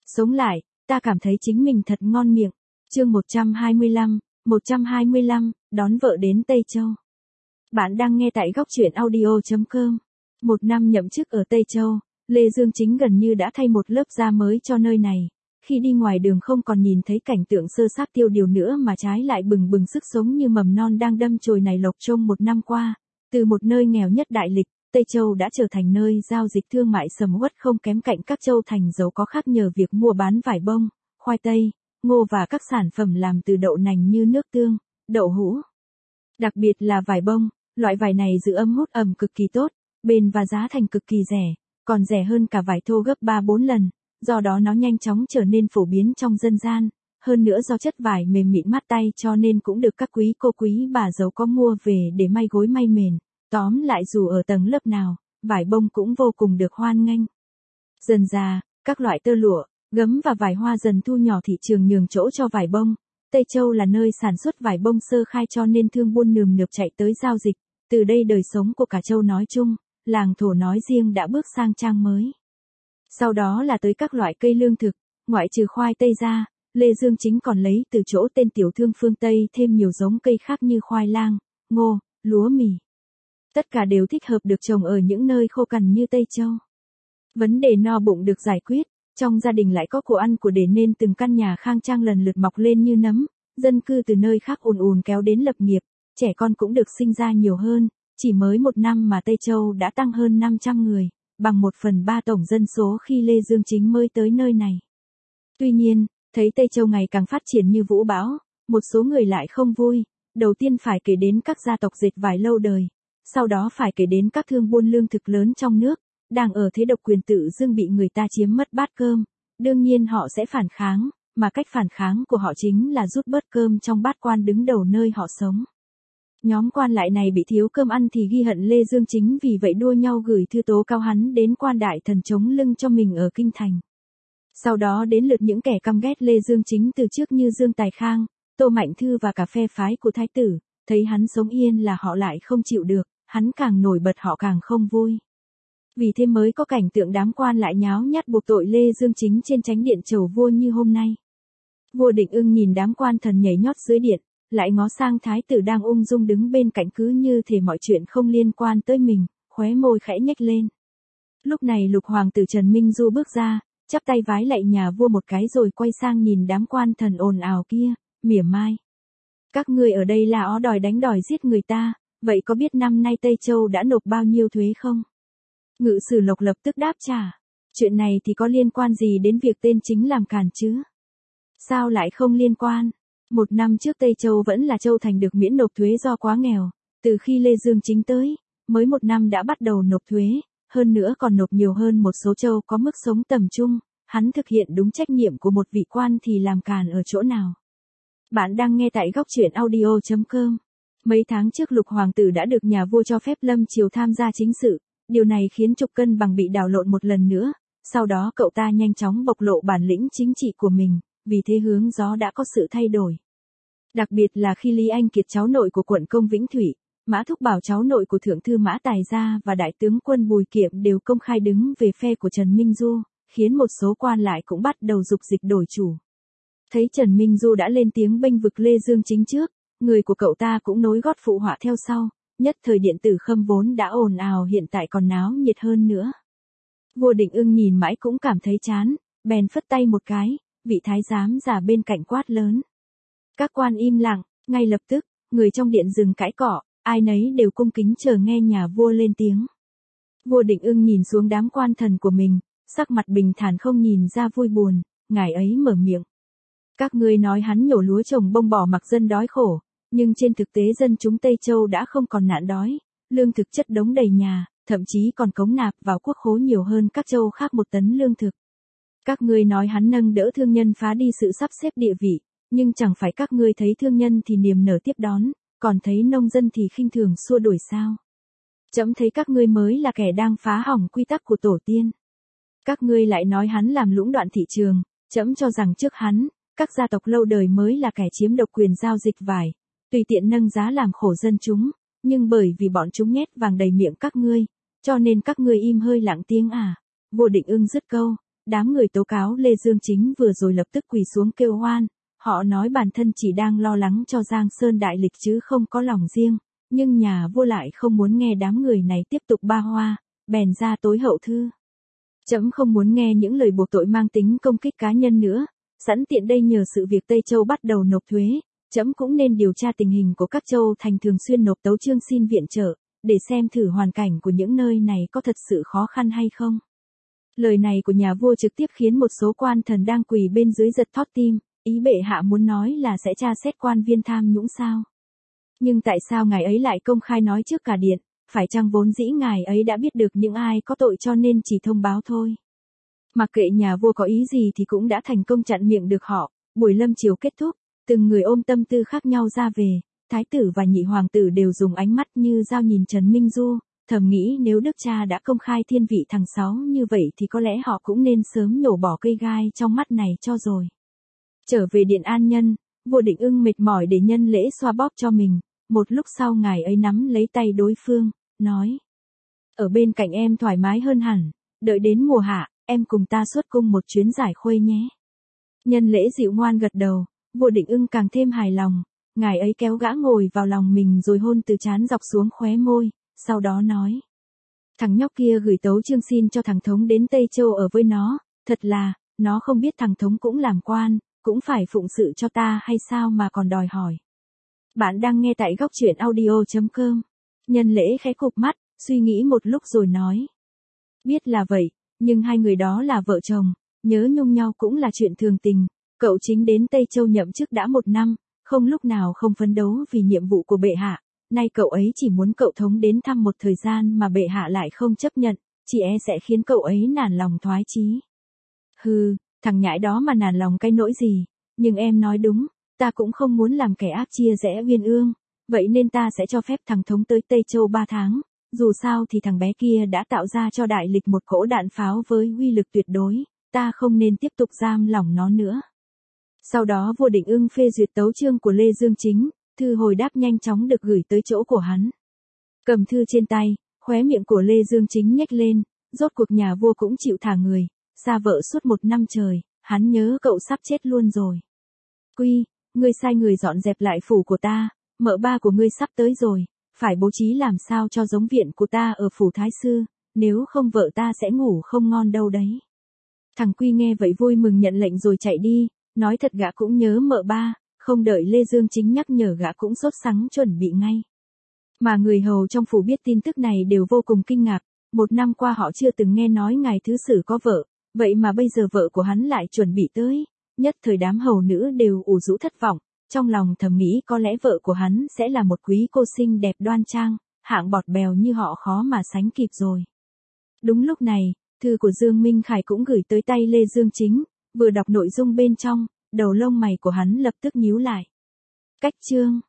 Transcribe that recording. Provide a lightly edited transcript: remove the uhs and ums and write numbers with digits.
Sống lại, ta cảm thấy chính mình thật ngon miệng. Chương 125, đón vợ đến Tây Châu. Bạn đang nghe tại góc truyện audio.com. Một năm nhậm chức ở Tây Châu, Lê Dương Chính gần như đã thay một lớp da mới cho nơi này. Khi đi ngoài đường không còn nhìn thấy cảnh tượng sơ xác tiêu điều nữa mà trái lại bừng bừng sức sống như mầm non đang đâm chồi nảy lộc trong một năm qua. Từ một nơi nghèo nhất đại lịch, Tây Châu đã trở thành nơi giao dịch thương mại sầm uất không kém cạnh các châu thành giàu có khác nhờ việc mua bán vải bông, khoai tây, ngô và các sản phẩm làm từ đậu nành như nước tương, đậu hũ. Đặc biệt là vải bông, loại vải này giữ ấm hút ẩm cực kỳ tốt, bền và giá thành cực kỳ rẻ, còn rẻ hơn cả vải thô gấp 3-4 lần, do đó nó nhanh chóng trở nên phổ biến trong dân gian. Hơn nữa do chất vải mềm mịn mát tay cho nên cũng được các quý cô quý bà giàu có mua về để may gối may mền. Tóm lại dù ở tầng lớp nào, vải bông cũng vô cùng được hoan nghênh. Dần dà, các loại tơ lụa, gấm và vải hoa dần thu nhỏ thị trường nhường chỗ cho vải bông. Tây Châu là nơi sản xuất vải bông sơ khai cho nên thương buôn nườm nượp chạy tới giao dịch. Từ đây đời sống của cả châu nói chung, làng thổ nói riêng đã bước sang trang mới. Sau đó là tới các loại cây lương thực, ngoại trừ khoai tây ra, Lê Dương Chính còn lấy từ chỗ tên tiểu thương phương Tây thêm nhiều giống cây khác như khoai lang, ngô, lúa mì. Tất cả đều thích hợp được trồng ở những nơi khô cằn như Tây Châu. Vấn đề no bụng được giải quyết, trong gia đình lại có của ăn của để nên từng căn nhà khang trang lần lượt mọc lên như nấm, dân cư từ nơi khác ùn ùn kéo đến lập nghiệp, trẻ con cũng được sinh ra nhiều hơn, chỉ mới một năm mà Tây Châu đã tăng hơn 500 người, bằng 1/3 tổng dân số khi Lê Dương Chính mới tới nơi này. Tuy nhiên, thấy Tây Châu ngày càng phát triển như vũ bão, một số người lại không vui, đầu tiên phải kể đến các gia tộc dệt vải lâu đời. Sau đó phải kể đến các thương buôn lương thực lớn trong nước, đang ở thế độc quyền tự dưng bị người ta chiếm mất bát cơm. Đương nhiên họ sẽ phản kháng, mà cách phản kháng của họ chính là rút bớt cơm trong bát quan đứng đầu nơi họ sống. Nhóm quan lại này bị thiếu cơm ăn thì ghi hận Lê Dương Chính, vì vậy đua nhau gửi thư tố cáo hắn đến quan đại thần chống lưng cho mình ở kinh thành. Sau đó đến lượt những kẻ căm ghét Lê Dương Chính từ trước như Dương Tài Khang, Tô Mạnh Thư và cả phe phái của thái tử, thấy hắn sống yên là họ lại không chịu được. Hắn càng nổi bật họ càng không vui. Vì thế mới có cảnh tượng đám quan lại nháo nhác buộc tội Lê Dương Chính trên chánh điện chầu vua như hôm nay. Vua Định Ưng nhìn đám quan thần nhảy nhót dưới điện, lại ngó sang thái tử đang ung dung đứng bên cạnh cứ như thể mọi chuyện không liên quan tới mình, khóe môi khẽ nhếch lên. Lúc này Lục hoàng tử Trần Minh Du bước ra, chắp tay vái lạy nhà vua một cái rồi quay sang nhìn đám quan thần ồn ào kia, mỉa mai. Các ngươi ở đây là ó đòi đánh đòi giết người ta. Vậy có biết năm nay Tây Châu đã nộp bao nhiêu thuế không? Ngự sử Lộc lập tức đáp trả. Chuyện này thì có liên quan gì đến việc tên chính làm càn chứ? Sao lại không liên quan? Một năm trước Tây Châu vẫn là châu thành được miễn nộp thuế do quá nghèo. Từ khi Lê Dương Chính tới, mới một năm đã bắt đầu nộp thuế, hơn nữa còn nộp nhiều hơn một số châu có mức sống tầm trung. Hắn thực hiện đúng trách nhiệm của một vị quan thì làm càn ở chỗ nào? Bạn đang nghe tại góc truyện audio.com. Mấy tháng trước Lục hoàng tử đã được nhà vua cho phép lâm triều tham gia chính sự, điều này khiến trục cân bằng bị đảo lộn một lần nữa, sau đó cậu ta nhanh chóng bộc lộ bản lĩnh chính trị của mình, vì thế hướng gió đã có sự thay đổi. Đặc biệt là khi Lý Anh Kiệt cháu nội của quận công Vĩnh Thủy, Mã Thúc Bảo cháu nội của Thượng thư Mã Tài Gia và Đại tướng quân Bùi Kiệm đều công khai đứng về phe của Trần Minh Du, khiến một số quan lại cũng bắt đầu dục dịch đổi chủ. Thấy Trần Minh Du đã lên tiếng bênh vực Lê Dương Chính trước, người của cậu ta cũng nối gót phụ họa theo sau, nhất thời điện tử Khâm vốn đã ồn ào hiện tại còn náo nhiệt hơn nữa. Vua Định Ưng nhìn mãi cũng cảm thấy chán, bèn phất tay một cái, vị thái giám già bên cạnh quát lớn. Các quan im lặng, ngay lập tức, người trong điện dừng cãi cọ, ai nấy đều cung kính chờ nghe nhà vua lên tiếng. Vua Định Ưng nhìn xuống đám quan thần của mình, sắc mặt bình thản không nhìn ra vui buồn, ngài ấy mở miệng. Các ngươi nói hắn nhổ lúa trồng bông bỏ mặc dân đói khổ, nhưng trên thực tế dân chúng Tây Châu đã không còn nạn đói, lương thực chất đống đầy nhà, thậm chí còn cống nạp vào quốc khố nhiều hơn các châu khác 1 tấn lương thực. Các ngươi nói hắn nâng đỡ thương nhân phá đi sự sắp xếp địa vị, nhưng chẳng phải các ngươi thấy thương nhân thì niềm nở tiếp đón, còn thấy nông dân thì khinh thường xua đuổi sao? Trẫm thấy các ngươi mới là kẻ đang phá hỏng quy tắc của tổ tiên. Các ngươi lại nói hắn làm lũng đoạn thị trường, trẫm cho rằng trước hắn, các gia tộc lâu đời mới là kẻ chiếm độc quyền giao dịch vải, tùy tiện nâng giá làm khổ dân chúng, nhưng bởi vì bọn chúng nhét vàng đầy miệng các ngươi, cho nên các ngươi im hơi lặng tiếng à. Vua Định Ưng dứt câu, Đám người tố cáo Lê Dương Chính vừa rồi lập tức quỳ xuống kêu oan, họ nói bản thân chỉ đang lo lắng cho Giang Sơn đại lịch chứ không có lòng riêng, nhưng nhà vua lại không muốn nghe đám người này tiếp tục ba hoa, bèn ra tối hậu thư. Trẫm không muốn nghe những lời buộc tội mang tính công kích cá nhân nữa, sẵn tiện đây nhờ sự việc Tây Châu bắt đầu nộp thuế, trẫm cũng nên điều tra tình hình của các châu thành thường xuyên nộp tấu chương xin viện trợ, để xem thử hoàn cảnh của những nơi này có thật sự khó khăn hay không. Lời này của nhà vua trực tiếp khiến một số quan thần đang quỳ bên dưới giật thót tim, ý bệ hạ muốn nói là sẽ tra xét quan viên tham nhũng sao. Nhưng tại sao ngài ấy lại công khai nói trước cả điện, phải chăng vốn dĩ ngài ấy đã biết được những ai có tội cho nên chỉ thông báo thôi. Mặc kệ nhà vua có ý gì thì cũng đã thành công chặn miệng được họ, buổi lâm chiều kết thúc, từng người ôm tâm tư khác nhau ra về, thái tử và nhị hoàng tử đều dùng ánh mắt như dao nhìn Trần Minh Du, thầm nghĩ nếu đức cha đã công khai thiên vị thằng Sáu như vậy thì có lẽ họ cũng nên sớm nhổ bỏ cây gai trong mắt này cho rồi. Trở về điện An Nhân, vua Định Ưng mệt mỏi để nhân lễ xoa bóp cho mình, một lúc sau ngài ấy nắm lấy tay đối phương, nói. Ở bên cạnh em thoải mái hơn hẳn, đợi đến mùa hạ, em cùng ta xuất cung một chuyến giải khuây nhé. Nhân lễ dịu ngoan gật đầu, vua Định Ưng càng thêm hài lòng, ngài ấy kéo gã ngồi vào lòng mình rồi hôn từ trán dọc xuống khóe môi, sau đó nói. Thằng nhóc kia gửi tấu chương xin cho thằng Thống đến Tây Châu ở với nó, thật là, nó không biết thằng Thống cũng làm quan, cũng phải phụng sự cho ta hay sao mà còn đòi hỏi. Bạn đang nghe tại góc truyện audio.com. Nhân lễ khẽ cụp mắt, suy nghĩ một lúc rồi nói. Biết là vậy, nhưng hai người đó là vợ chồng, nhớ nhung nhau cũng là chuyện thường tình, cậu Chính đến Tây Châu nhậm chức đã 1 năm, không lúc nào không phấn đấu vì nhiệm vụ của bệ hạ, nay cậu ấy chỉ muốn cậu Thống đến thăm một thời gian mà bệ hạ lại không chấp nhận, chỉ e sẽ khiến cậu ấy nản lòng thoái chí. Hừ, thằng nhãi đó mà nản lòng cái nỗi gì, nhưng em nói đúng, ta cũng không muốn làm kẻ ác chia rẽ uyên ương, vậy nên ta sẽ cho phép thằng Thống tới Tây Châu 3 tháng, dù sao thì thằng bé kia đã tạo ra cho đại lịch một cỗ đạn pháo với uy lực tuyệt đối, ta không nên tiếp tục giam lỏng nó nữa. Sau đó vua Định Ưng phê duyệt tấu chương của Lê Dương Chính, thư hồi đáp nhanh chóng được gửi tới chỗ của hắn. Cầm thư trên tay, khóe miệng của Lê Dương Chính nhếch lên, rốt cuộc nhà vua cũng chịu thả người, xa vợ suốt 1 năm trời, hắn nhớ cậu sắp chết luôn rồi. Quy, ngươi sai người dọn dẹp lại phủ của ta, mợ ba của ngươi sắp tới rồi, phải bố trí làm sao cho giống viện của ta ở phủ Thái Sư, nếu không vợ ta sẽ ngủ không ngon đâu đấy. Thằng Quy nghe vậy vui mừng nhận lệnh rồi chạy đi, nói thật gã cũng nhớ mợ ba, không đợi Lê Dương Chính nhắc nhở gã cũng sốt sắng chuẩn bị ngay. Mà người hầu trong phủ biết tin tức này đều vô cùng kinh ngạc, 1 năm qua họ chưa từng nghe nói ngài thứ sử có vợ, vậy mà bây giờ vợ của hắn lại chuẩn bị tới, nhất thời đám hầu nữ đều ủ rũ thất vọng, trong lòng thầm nghĩ có lẽ vợ của hắn sẽ là một quý cô xinh đẹp đoan trang, hạng bọt bèo như họ khó mà sánh kịp rồi. Đúng lúc này, thư của Dương Minh Khải cũng gửi tới tay Lê Dương Chính, vừa đọc nội dung bên trong, đầu lông mày của hắn lập tức nhíu lại. Cách chương